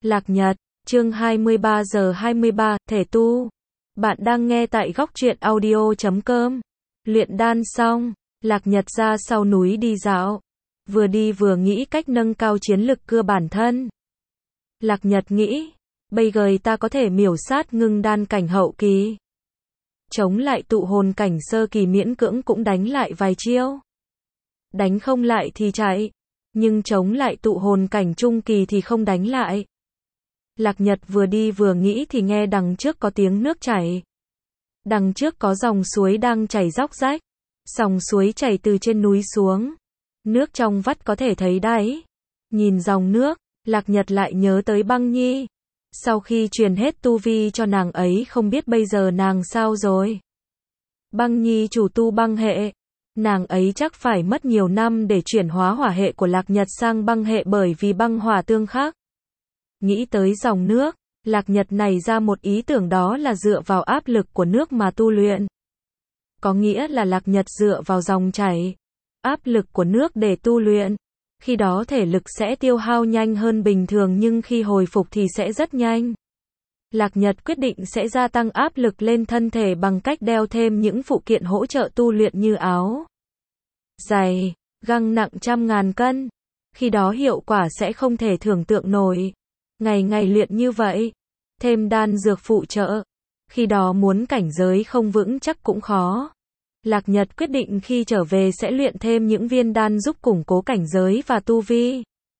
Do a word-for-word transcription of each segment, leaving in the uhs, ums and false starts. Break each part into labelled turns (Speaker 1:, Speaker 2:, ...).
Speaker 1: Lạc Nhật, chương hai mươi ba giờ hai mươi ba, thể tu. Bạn đang nghe tại góc truyện audio chấm com. Luyện đan xong, Lạc Nhật ra sau núi đi dạo. Vừa đi vừa nghĩ cách nâng cao chiến lực cưa bản thân. Lạc Nhật nghĩ, bây giờ ta có thể miểu sát ngưng đan cảnh hậu kỳ. Chống lại tụ hồn cảnh sơ kỳ miễn cưỡng cũng đánh lại vài chiêu. Đánh không lại thì chạy, nhưng chống lại tụ hồn cảnh trung kỳ thì không đánh lại. Lạc Nhật vừa đi vừa nghĩ thì nghe đằng trước có tiếng nước chảy. Đằng trước có dòng suối đang chảy róc rách. Dòng suối chảy từ trên núi xuống. Nước trong vắt có thể thấy đáy. Nhìn dòng nước, Lạc Nhật lại nhớ tới Băng Nhi. Sau khi truyền hết tu vi cho nàng ấy không biết bây giờ nàng sao rồi. Băng Nhi chủ tu băng hệ. Nàng ấy chắc phải mất nhiều năm để chuyển hóa hỏa hệ của Lạc Nhật sang băng hệ bởi vì băng hỏa tương khắc. Nghĩ tới dòng nước, Lạc Nhật nảy ra một ý tưởng, đó là dựa vào áp lực của nước mà tu luyện. Có nghĩa là Lạc Nhật dựa vào dòng chảy, áp lực của nước để tu luyện. Khi đó thể lực sẽ tiêu hao nhanh hơn bình thường nhưng khi hồi phục thì sẽ rất nhanh. Lạc Nhật quyết định sẽ gia tăng áp lực lên thân thể bằng cách đeo thêm những phụ kiện hỗ trợ tu luyện như áo, giày, găng nặng trăm ngàn cân. Khi đó hiệu quả sẽ không thể tưởng tượng nổi. Ngày ngày luyện như vậy, thêm đan dược phụ trợ. Khi đó muốn cảnh giới không vững chắc cũng khó. Lạc Nhật quyết định khi trở về sẽ luyện thêm những viên đan giúp củng cố cảnh giới và tu vi,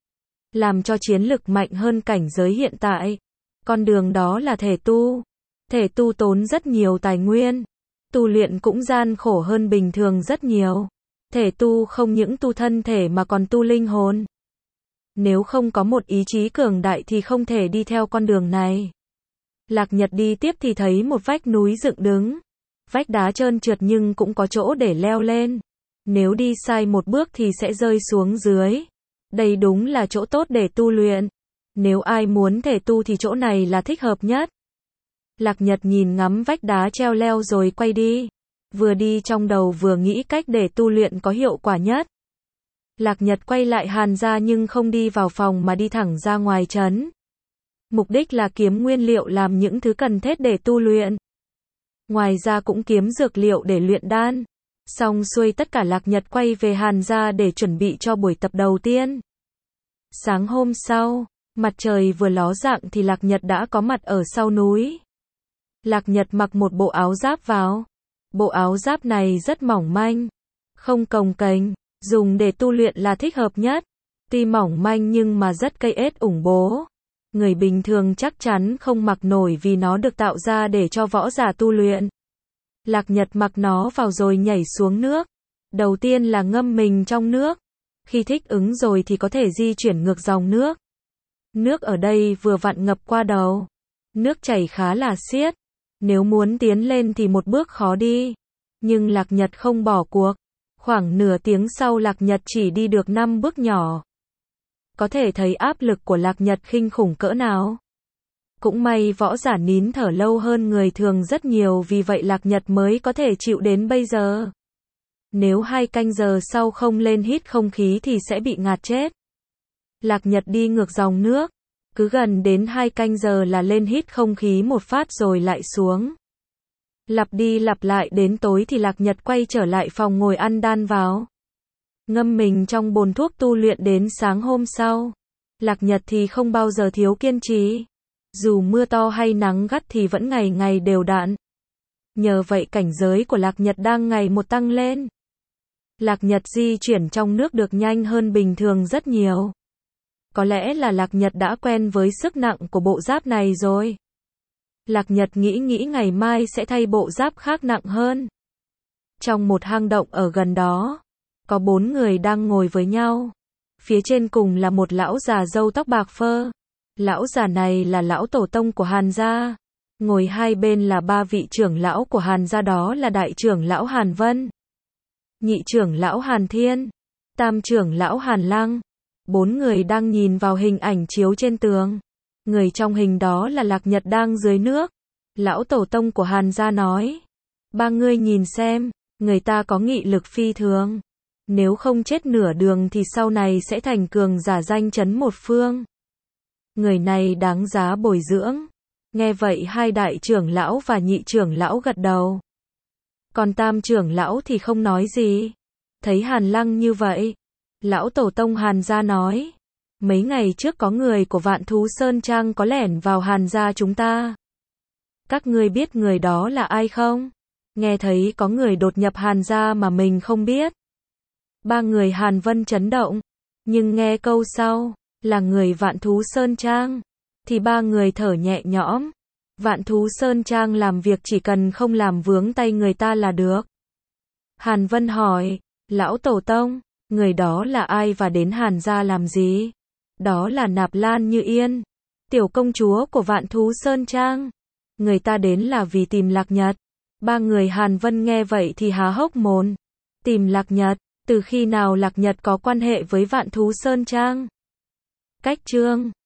Speaker 1: làm cho chiến lực mạnh hơn cảnh giới hiện tại. Con đường đó là thể tu. Thể tu tốn rất nhiều tài nguyên. Tu luyện cũng gian khổ hơn bình thường rất nhiều. Thể tu không những tu thân thể mà còn tu linh hồn. Nếu không có một ý chí cường đại thì không thể đi theo con đường này. Lạc Nhật đi tiếp thì thấy một vách núi dựng đứng. Vách đá trơn trượt nhưng cũng có chỗ để leo lên. Nếu đi sai một bước thì sẽ rơi xuống dưới. Đây đúng là chỗ tốt để tu luyện. Nếu ai muốn thể tu thì chỗ này là thích hợp nhất. Lạc Nhật nhìn ngắm vách đá treo leo rồi quay đi. Vừa đi trong đầu vừa nghĩ cách để tu luyện có hiệu quả nhất. Lạc Nhật quay lại Hàn gia nhưng không đi vào phòng mà đi thẳng ra ngoài trấn. Mục đích là kiếm nguyên liệu làm những thứ cần thiết để tu luyện. Ngoài ra cũng kiếm dược liệu để luyện đan. Xong xuôi tất cả Lạc Nhật quay về Hàn gia để chuẩn bị cho buổi tập đầu tiên. Sáng hôm sau, mặt trời vừa ló dạng thì Lạc Nhật đã có mặt ở sau núi. Lạc Nhật mặc một bộ áo giáp vào. Bộ áo giáp này rất mỏng manh, không cồng kềnh, dùng để tu luyện là thích hợp nhất. Tuy mỏng manh nhưng mà rất cây ết ủng bố. Người bình thường chắc chắn không mặc nổi vì nó được tạo ra để cho võ giả tu luyện. Lạc Nhật mặc nó vào rồi nhảy xuống nước. Đầu tiên là ngâm mình trong nước. Khi thích ứng rồi thì có thể di chuyển ngược dòng nước. Nước ở đây vừa vặn ngập qua đầu. Nước chảy khá là xiết. Nếu muốn tiến lên thì một bước khó đi. Nhưng Lạc Nhật không bỏ cuộc. Khoảng nửa tiếng sau Lạc Nhật chỉ đi được năm bước nhỏ. Có thể thấy áp lực của Lạc Nhật kinh khủng cỡ nào. Cũng may võ giả nín thở lâu hơn người thường rất nhiều, vì vậy Lạc Nhật mới có thể chịu đến bây giờ. Nếu hai canh giờ sau không lên hít không khí thì sẽ bị ngạt chết. Lạc Nhật đi ngược dòng nước. Cứ gần đến hai canh giờ là lên hít không khí một phát rồi lại xuống. Lặp đi lặp lại đến tối thì Lạc Nhật quay trở lại phòng ngồi ăn đan vào. Ngâm mình trong bồn thuốc tu luyện đến sáng hôm sau. Lạc Nhật thì không bao giờ thiếu kiên trì. Dù mưa to hay nắng gắt thì vẫn ngày ngày đều đặn. Nhờ vậy cảnh giới của Lạc Nhật đang ngày một tăng lên. Lạc Nhật di chuyển trong nước được nhanh hơn bình thường rất nhiều. Có lẽ là Lạc Nhật đã quen với sức nặng của bộ giáp này rồi. Lạc Nhật nghĩ nghĩ ngày mai sẽ thay bộ giáp khác nặng hơn. Trong một hang động ở gần đó, có bốn người đang ngồi với nhau. Phía trên cùng là một lão già râu tóc bạc phơ. Lão già này là lão tổ tông của Hàn gia. Ngồi hai bên là ba vị trưởng lão của Hàn gia, đó là đại trưởng lão Hàn Vân, nhị trưởng lão Hàn Thiên, tam trưởng lão Hàn Lăng. Bốn người đang nhìn vào hình ảnh chiếu trên tường. Người trong hình đó là Lạc Nhật đang dưới nước. Lão tổ tông của Hàn gia nói: ba ngươi nhìn xem, người ta có nghị lực phi thường. Nếu không chết nửa đường thì sau này sẽ thành cường giả danh chấn một phương. người này đáng giá bồi dưỡng. Nghe vậy hai đại trưởng lão và nhị trưởng lão gật đầu. Còn tam trưởng lão thì không nói gì. Thấy Hàn Lăng như vậy, lão tổ tông Hàn gia nói, mấy ngày trước có người của Vạn Thú Sơn Trang có lẻn vào Hàn gia chúng ta. Các ngươi biết người đó là ai không? Nghe thấy có người đột nhập Hàn gia mà mình không biết. Ba người Hàn Vân chấn động, nhưng nghe câu sau, là người Vạn Thú Sơn Trang, thì ba người thở nhẹ nhõm. Vạn Thú Sơn Trang làm việc chỉ cần không làm vướng tay người ta là được. Hàn Vân hỏi, lão tổ tông, người đó là ai và đến Hàn gia làm gì? Đó là Nạp Lan Như Yên, tiểu công chúa của Vạn Thú Sơn Trang. Người ta đến là vì tìm Lạc Nhật. Ba người Hàn Vân nghe vậy thì há hốc mồm. Tìm Lạc Nhật, từ khi nào Lạc Nhật có quan hệ với Vạn Thú Sơn Trang? Cách chương